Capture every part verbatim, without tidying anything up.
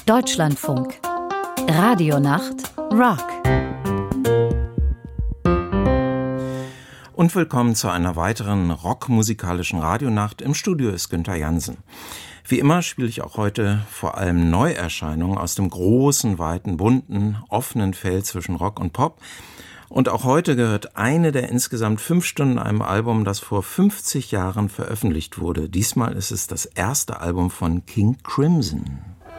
Deutschlandfunk. Radionacht Rock. Und willkommen zu einer weiteren rockmusikalischen Radionacht. Im Studio ist Günther Jansen. Wie immer spiele ich auch heute vor allem Neuerscheinungen aus dem großen, weiten, bunten, offenen Feld zwischen Rock und Pop. Und auch heute gehört eine der insgesamt fünf Stunden einem Album, das vor fünfzig Jahren veröffentlicht wurde. Diesmal ist es das erste Album von King Crimson.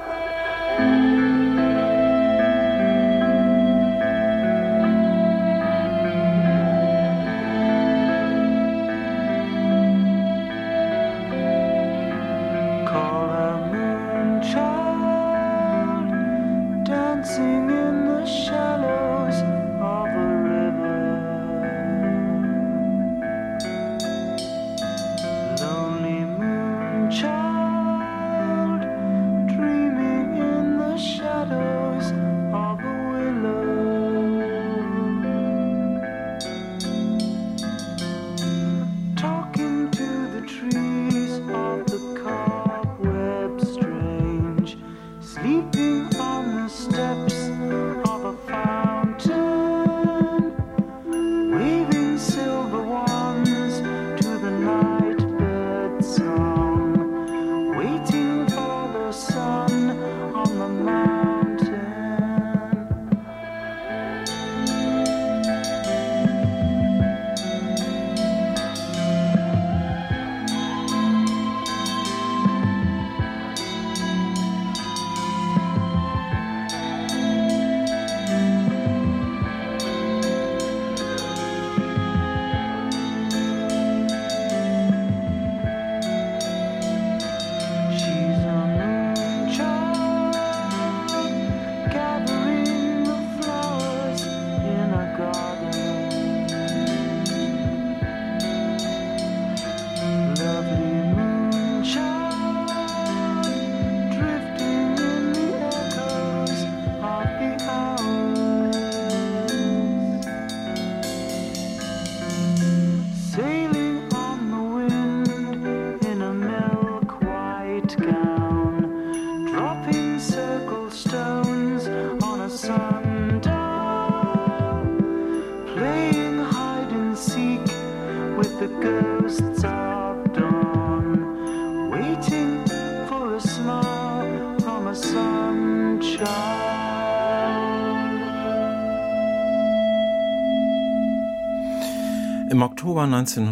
Im Oktober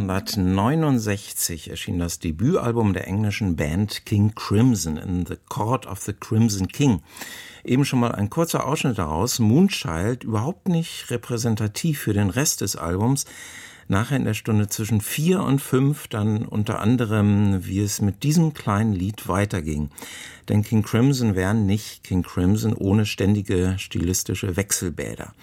neunzehnhundertneunundsechzig erschien das Debütalbum der englischen Band King Crimson, In the Court of the Crimson King. Eben schon mal ein kurzer Ausschnitt daraus. Moonchild, überhaupt nicht repräsentativ für den Rest des Albums. Nachher in der Stunde zwischen vier und fünf dann unter anderem, wie es mit diesem kleinen Lied weiterging. Denn King Crimson wären nicht King Crimson ohne ständige stilistische Wechselbäder.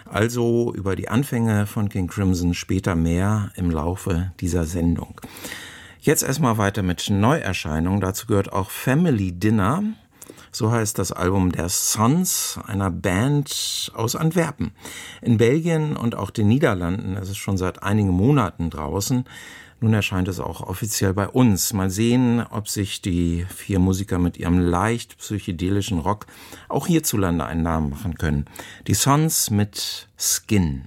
Also über die Anfänge von King Crimson später mehr im Laufe dieser Sendung. Jetzt erstmal weiter mit Neuerscheinungen. Dazu gehört auch Family Dinner. So heißt das Album der Sons, einer Band aus Antwerpen. In Belgien und auch den Niederlanden ist es schon seit einigen Monaten draußen. Nun erscheint es auch offiziell bei uns. Mal sehen, ob sich die vier Musiker mit ihrem leicht psychedelischen Rock auch hierzulande einen Namen machen können. Die Sons mit Skin.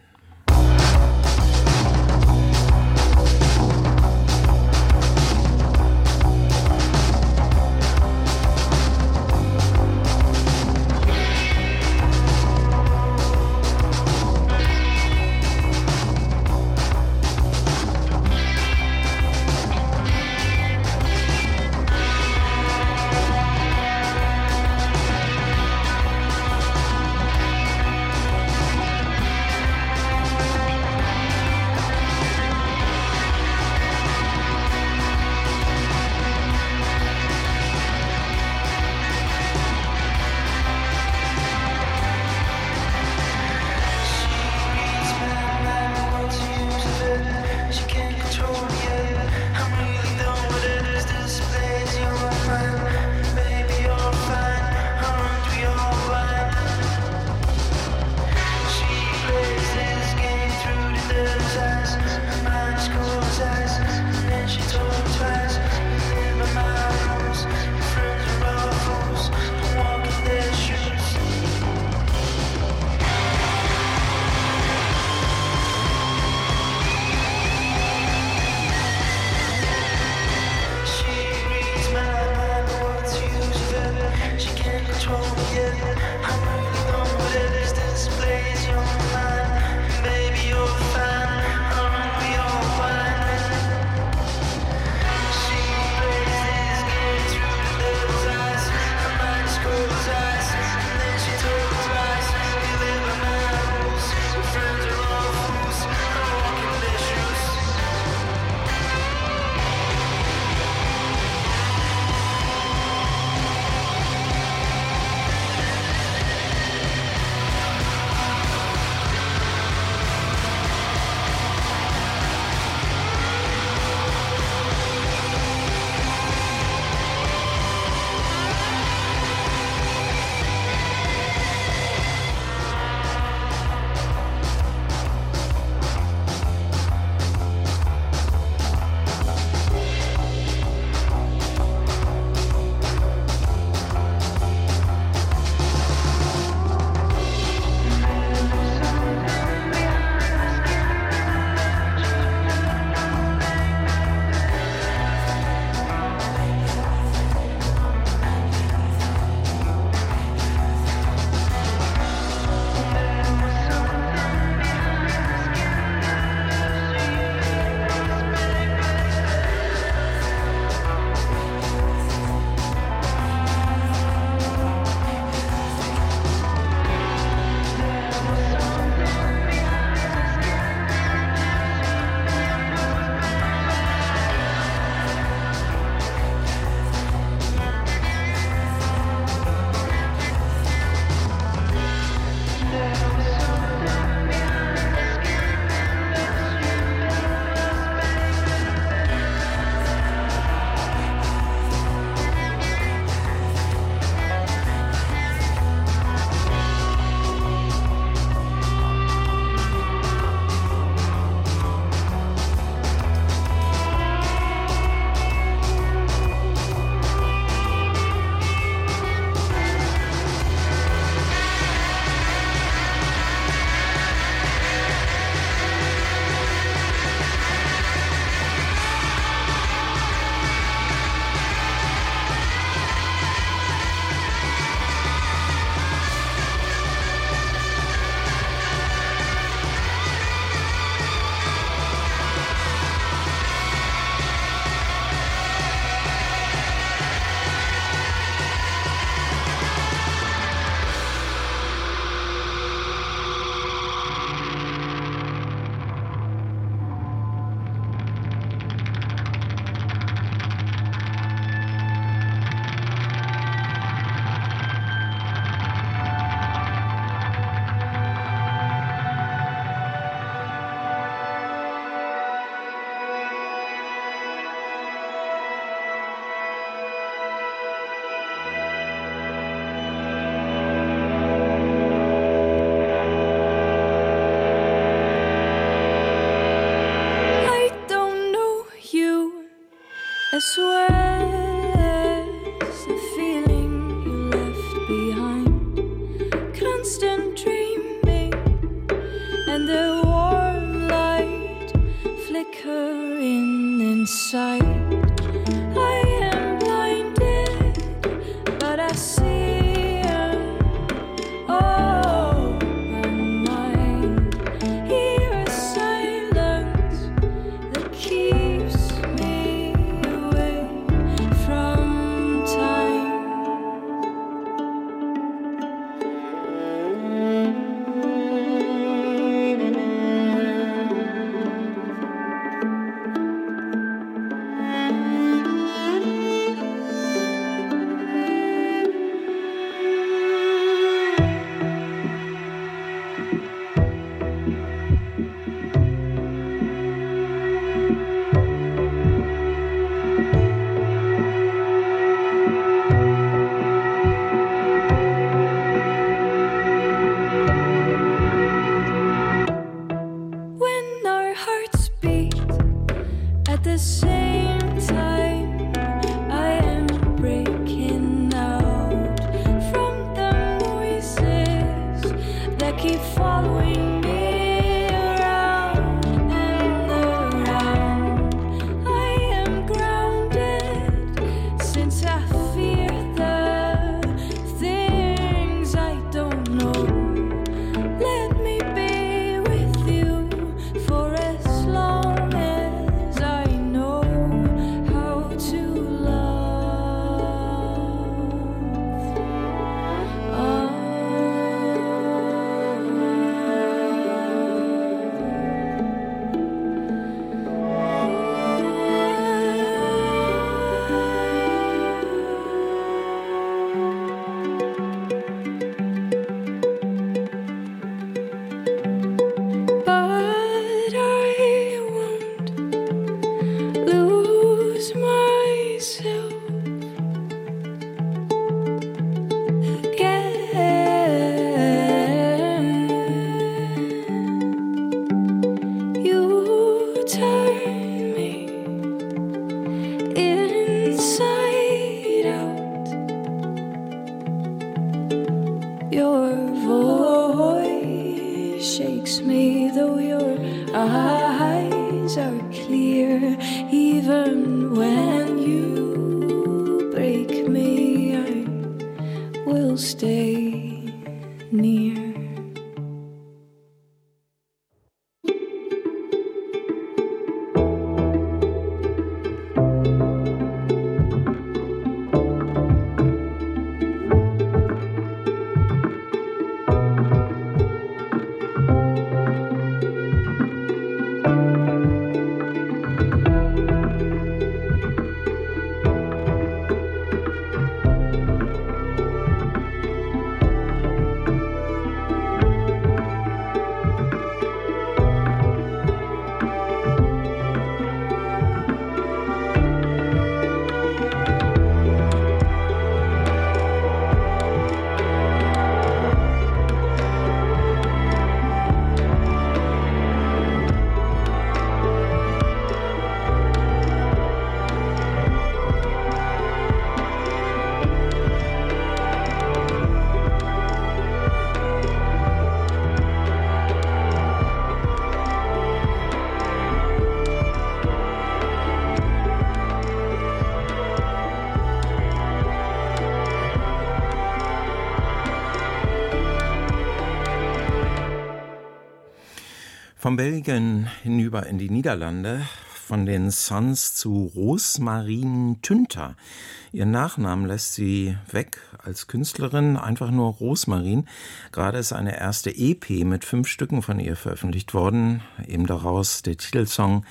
Von Belgien hinüber in die Niederlande, von den Sons zu Rosmarin Tünter. Ihren Nachnamen lässt sie weg als Künstlerin, einfach nur Rosmarin. Gerade ist eine erste E P mit fünf Stücken von ihr veröffentlicht worden, eben daraus der Titelsong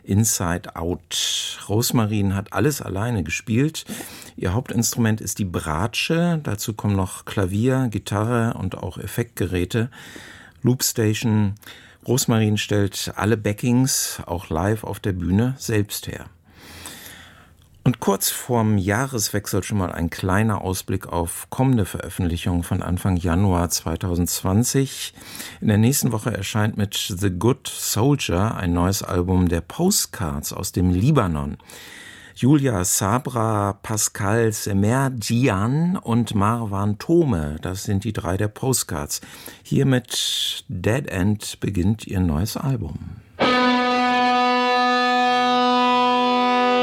Inside Out. Rosmarin hat alles alleine gespielt. Ihr Hauptinstrument ist die Bratsche, dazu kommen noch Klavier, Gitarre und auch Effektgeräte, Loopstation. Rosmarin stellt alle Backings, auch live auf der Bühne, selbst her. Und kurz vorm Jahreswechsel schon mal ein kleiner Ausblick auf kommende Veröffentlichungen von Anfang Januar zwanzig zwanzig. In der nächsten Woche erscheint mit The Good Soldier ein neues Album der Postcards aus dem Libanon. Julia Sabra, Pascal Semerjian und Marwan Tome, das sind die drei der Postcards. Hier mit Dead End beginnt ihr neues Album.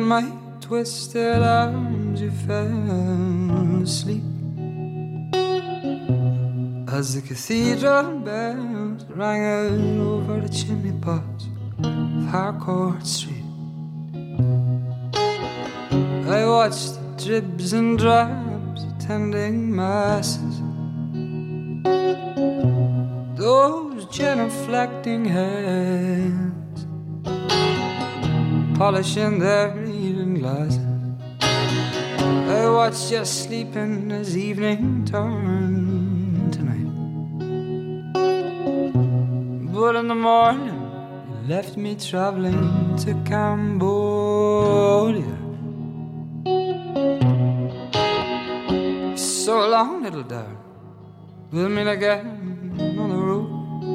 my twisted arms you fell asleep, as the cathedral bells rang out over the chimney pots of Harcourt Street. I watched the dribs and drabs attending masses, those genuflecting hands polishing their reading glasses. I watched you sleeping as evening turned to night, but in the morning you left me traveling to Cambodia. So long, little darling, we'll meet again on the road.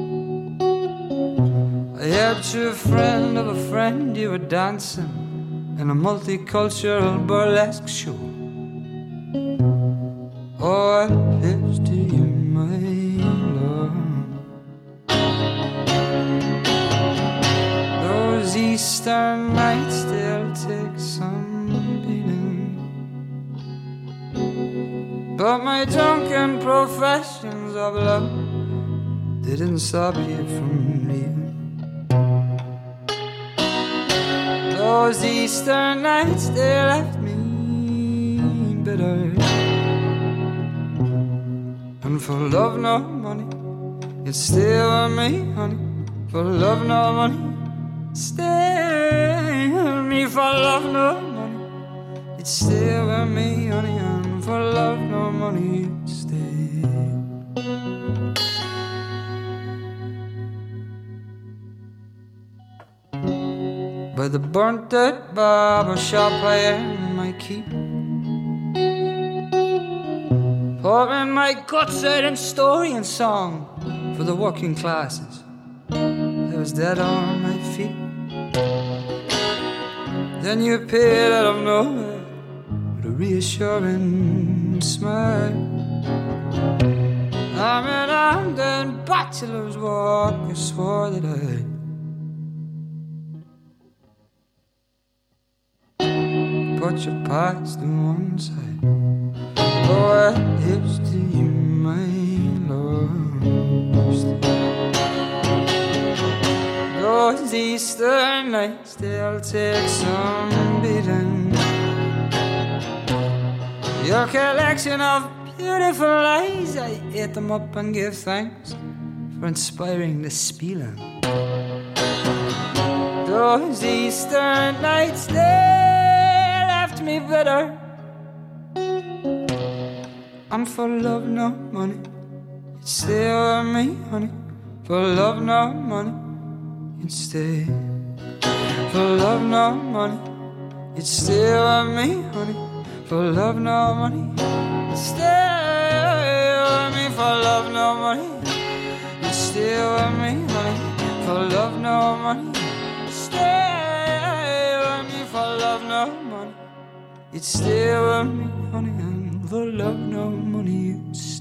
I heard through a friend of a friend you were dancing in a multicultural burlesque show. Oh, here's to you, my love. Those Eastern nights still take some beating, but my drunken professions of love didn't stop you from leaving. Those Eastern nights, they left me bitter, and for love no money, you'd stay with me, honey. For love no money, stay with me. For love no money, you'd stay with me, honey. And for love no money, you'd stay. By the burnt-out barber shop I earn my keep, pouring my guts out in story and song for the working classes. I was dead on my feet. Then you appeared out of nowhere with a reassuring smile. I'm an armed and bachelor's walk. I swore that I'd put your past to one side. Oh, here's to you, my love. Those Eastern nights, they'll take some beating. Your collection of beautiful lies, I ate them up and gave thanks for inspiring the spieling. Those Eastern nights, they me better, and for love no money, you'd stay with me, honey. For love no money, you'd stay. For love no money, you'd stay with me, honey. For love no money, you'd stay with me. For love no money, you'd stay with me, honey. For love no money, stay with me. For love no money, you'd stay with me, honey, and for love no money, you'd stay.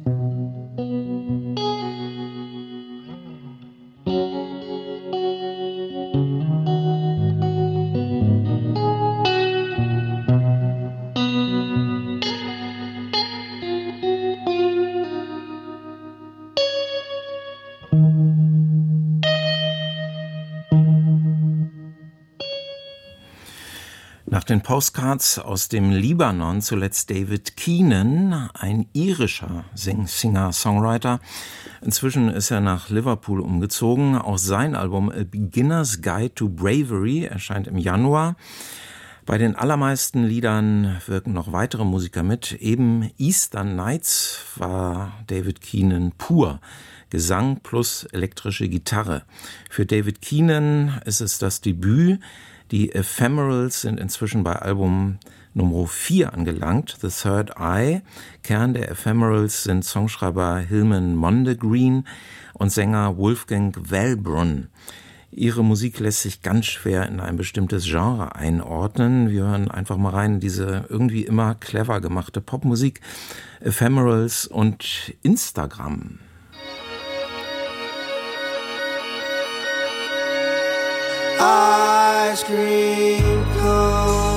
Nach den Postcards aus dem Libanon zuletzt David Keenan, ein irischer Singer-Songwriter. Inzwischen ist er nach Liverpool umgezogen. Auch sein Album A Beginner's Guide to Bravery erscheint im Januar. Bei den allermeisten Liedern wirken noch weitere Musiker mit. Eben Eastern Nights war David Keenan pur. Gesang plus elektrische Gitarre. Für David Keenan ist es das Debüt. Die Ephemerals sind inzwischen bei Album Nummer vier angelangt, The Third Eye. Kern der Ephemerals sind Songschreiber Hilman Mondegreen und Sänger Wolfgang Wellbrunn. Ihre Musik lässt sich ganz schwer in ein bestimmtes Genre einordnen. Wir hören einfach mal rein in diese irgendwie immer clever gemachte Popmusik, Ephemerals und Instagram. Ice cream cone.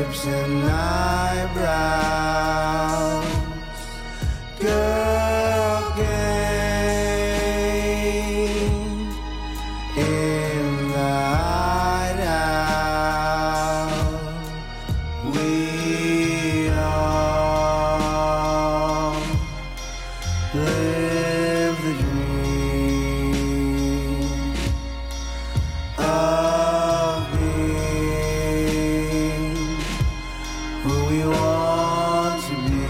lips and eyebrows. Girl game in the hideout. We all live the dream of being who we want to be.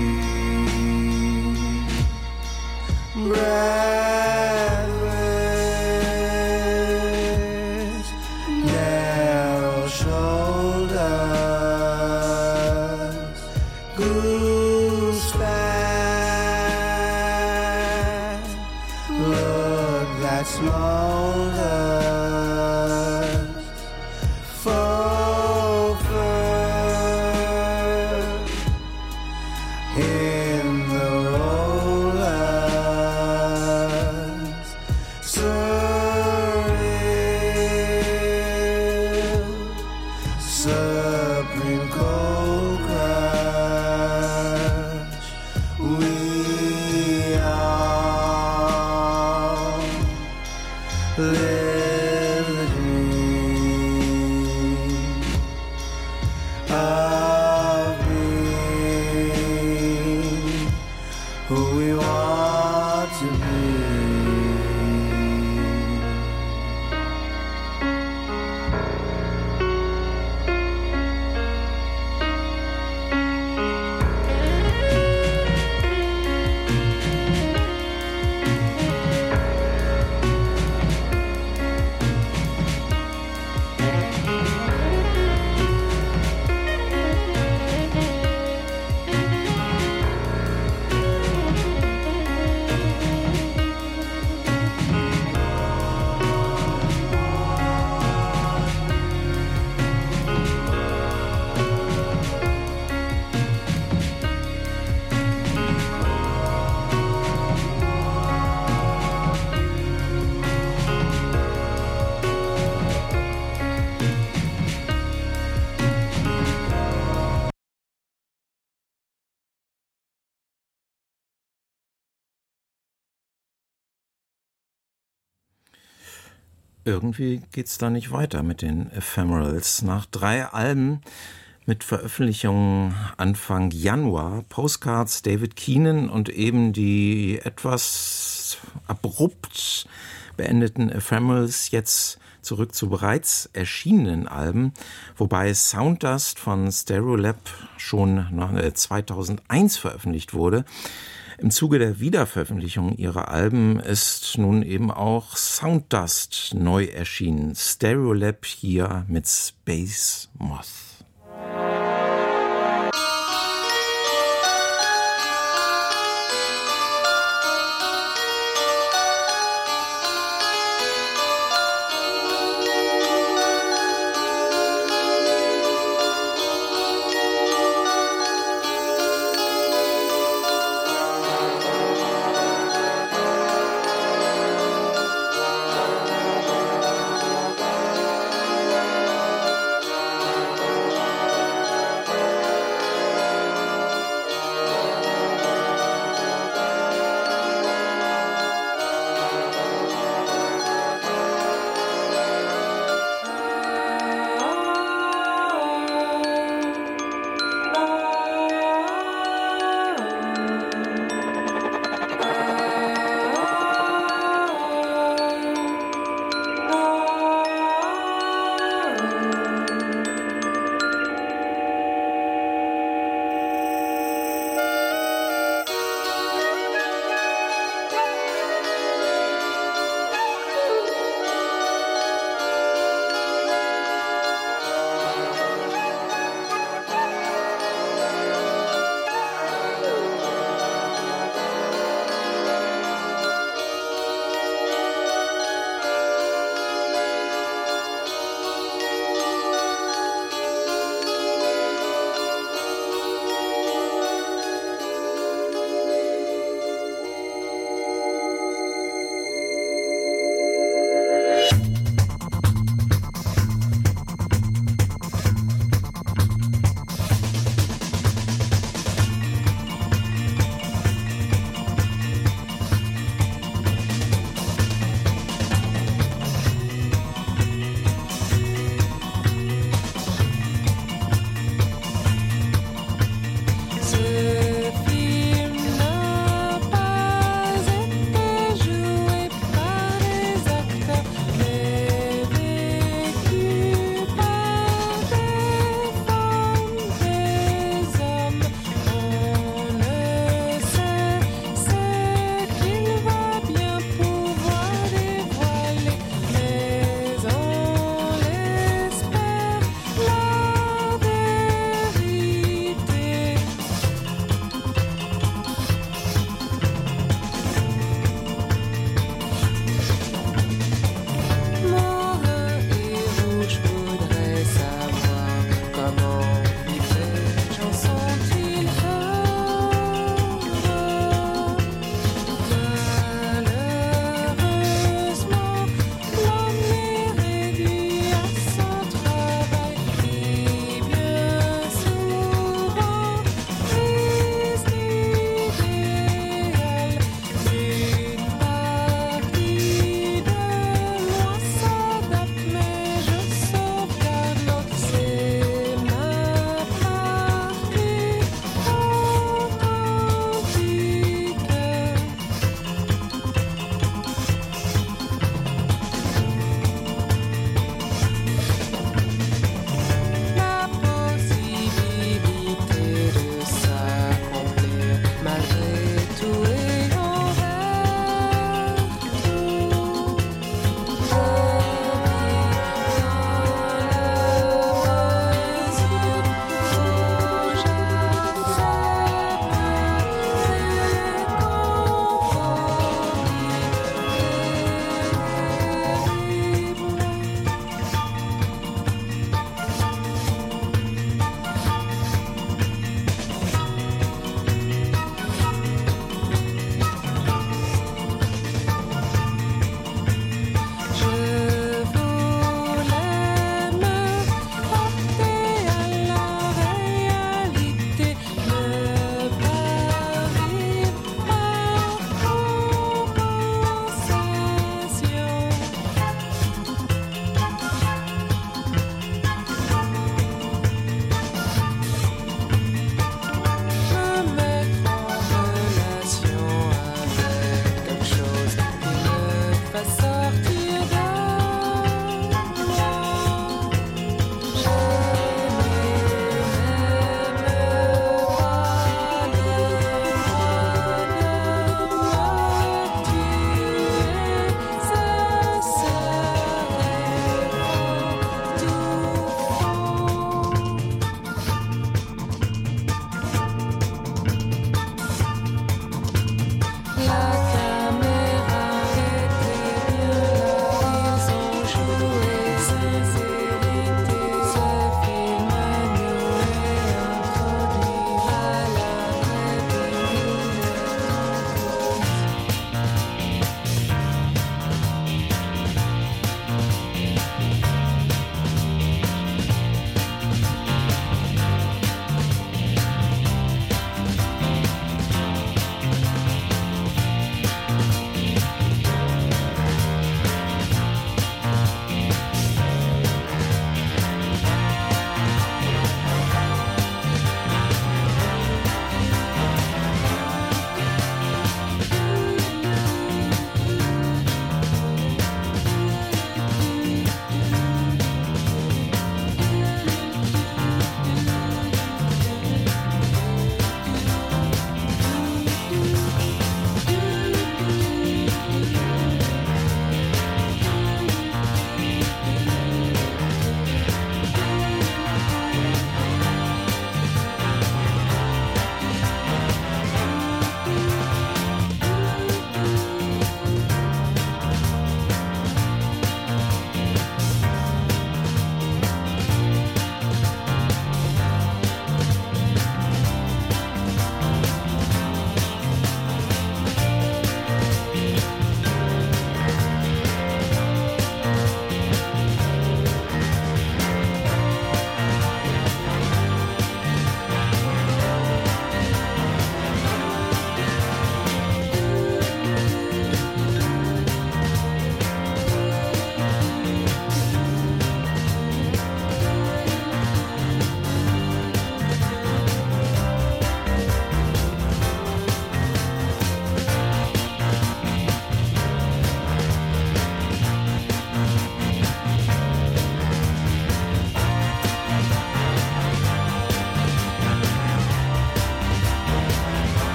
Breathless, narrow shoulders, goose fat, look that smolders, faux fur in the rollers, surreal, supreme cold crush. We all live the dream of being who we want to be. Irgendwie geht's da nicht weiter mit den Ephemerals. Nach drei Alben mit Veröffentlichungen Anfang Januar, Postcards, David Keenan und eben die etwas abrupt beendeten Ephemerals, jetzt zurück zu bereits erschienenen Alben, wobei Sounddust von Stereolab schon zweitausendeins veröffentlicht wurde. Im Zuge der Wiederveröffentlichung ihrer Alben ist nun eben auch Sounddust neu erschienen. Stereolab hier mit Space Moth. Thank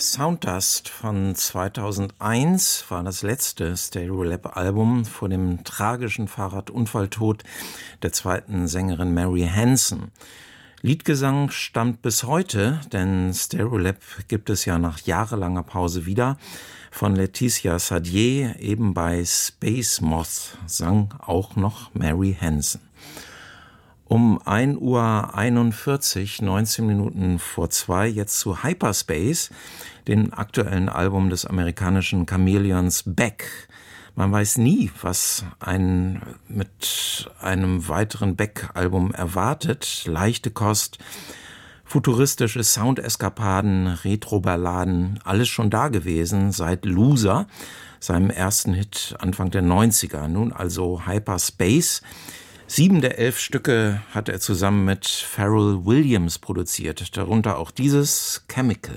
Sounddust von zweitausendeins war das letzte Stereolab-Album vor dem tragischen Fahrradunfalltod der zweiten Sängerin Mary Hansen. Liedgesang stammt bis heute, denn Stereolab gibt es ja nach jahrelanger Pause wieder. Von Laetitia Sadier, eben bei Space Moth, sang auch noch Mary Hansen. Um ein Uhr einundvierzig, neunzehn Minuten vor zwei, jetzt zu Hyperspace, dem aktuellen Album des amerikanischen Chameleons Beck. Man weiß nie, was einen mit einem weiteren Beck-Album erwartet. Leichte Kost, futuristische Soundeskapaden, Retro-Balladen, alles schon da gewesen seit Loser, seinem ersten Hit Anfang der neunziger. Nun also Hyperspace. Sieben der elf Stücke hat er zusammen mit Pharrell Williams produziert, darunter auch dieses Chemical.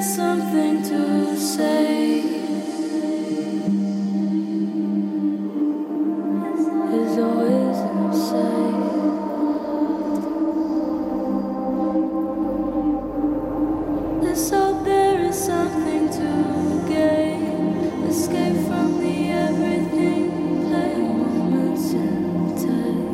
something to say. Is always inside. Let's hope there is something to gain. Escape from the everything, play moments in time.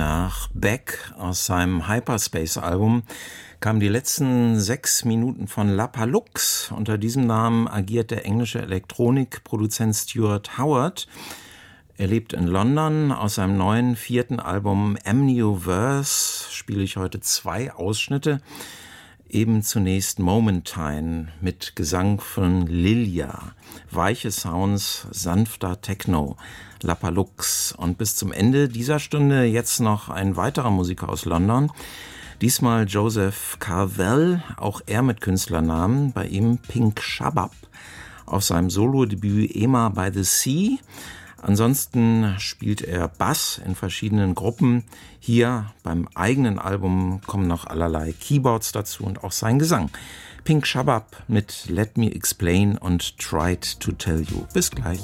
nach Beck aus seinem Hyperspace-Album kamen die letzten sechs Minuten von La Palux. Unter diesem Namen agiert der englische Elektronikproduzent Stuart Howard. Er lebt in London. Aus seinem neuen vierten Album Amnioverse spiele ich heute zwei Ausschnitte. Eben zunächst Momentine mit Gesang von Lilia. Weiche Sounds, sanfter Techno, La Palux. Und bis zum Ende dieser Stunde jetzt noch ein weiterer Musiker aus London. Diesmal Joseph Carvel, auch er mit Künstlernamen. Bei ihm Pink Shabab. Auf seinem Solo-Debüt Emma by the Sea. Ansonsten spielt er Bass in verschiedenen Gruppen. Hier beim eigenen Album kommen noch allerlei Keyboards dazu und auch sein Gesang. Pink Shabab mit Let Me Explain und Tried to Tell You. Bis gleich.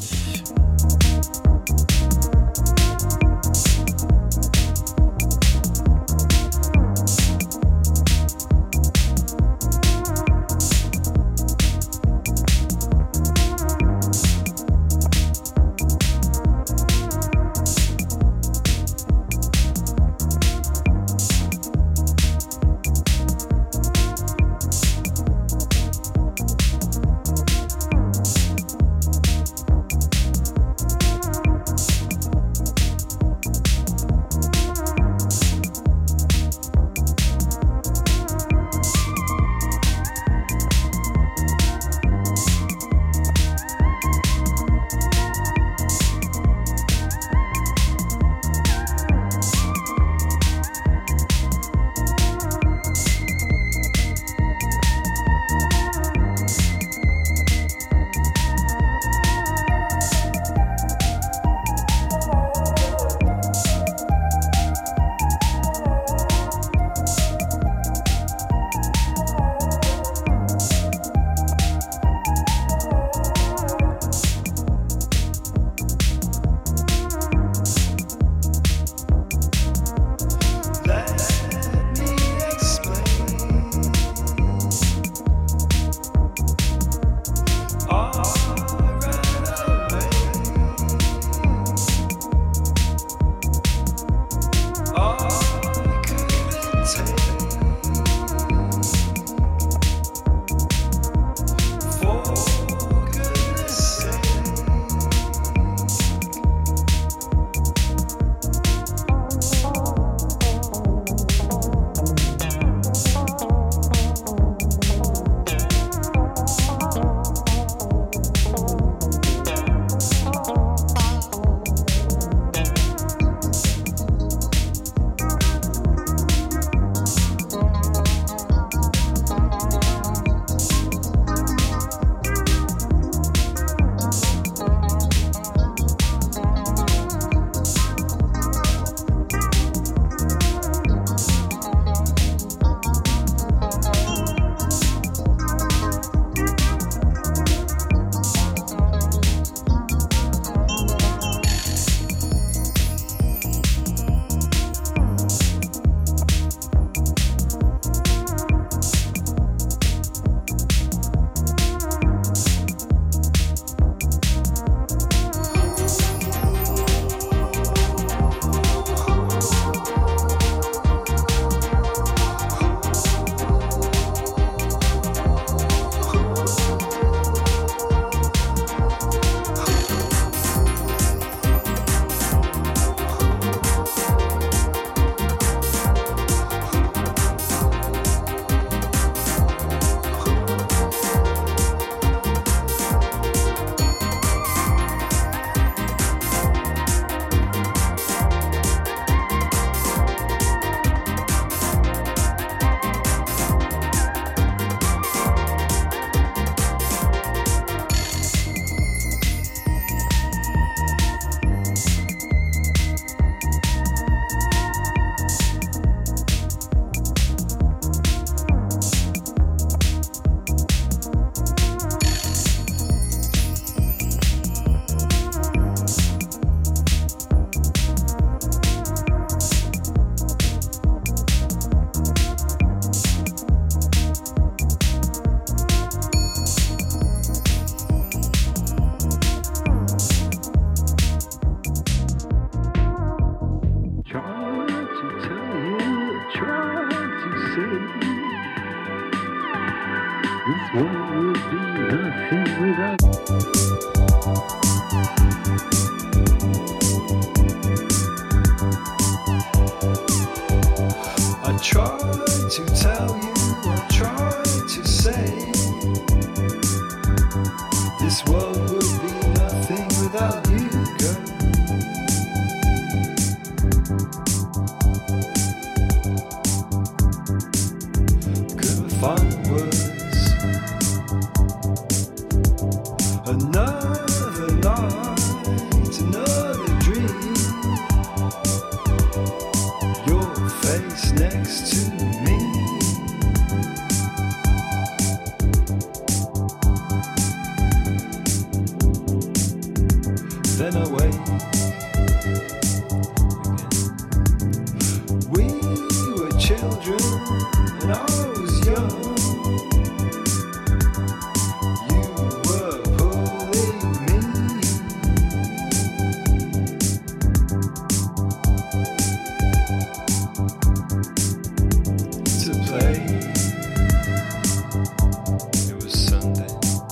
This world would be nothing without. I tried to tell you, I tried to say, this world would be nothing without you, girl. Couldn't find words. Another night, another dream. Your face next to me. Then I wake again. We were children and I was young. You were pulling me to play. It was Sunday.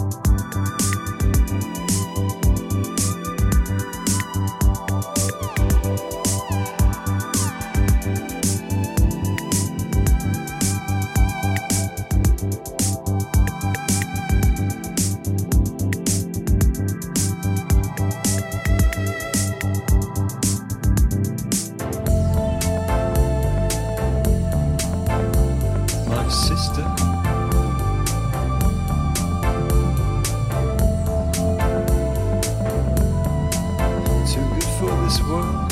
My sister, too good for this world.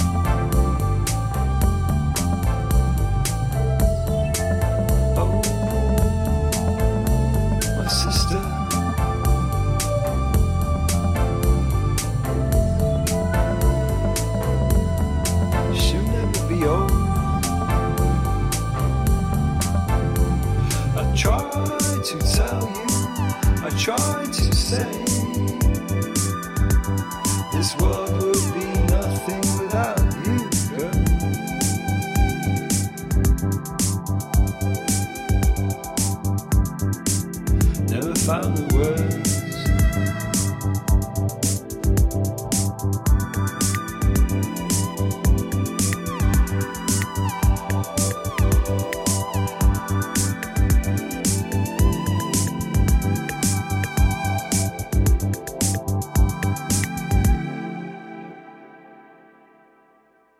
Oh, my sister, she'll never be old. I tried to tell you, I tried to say, this world would be nothing without you, girl. Never found the words.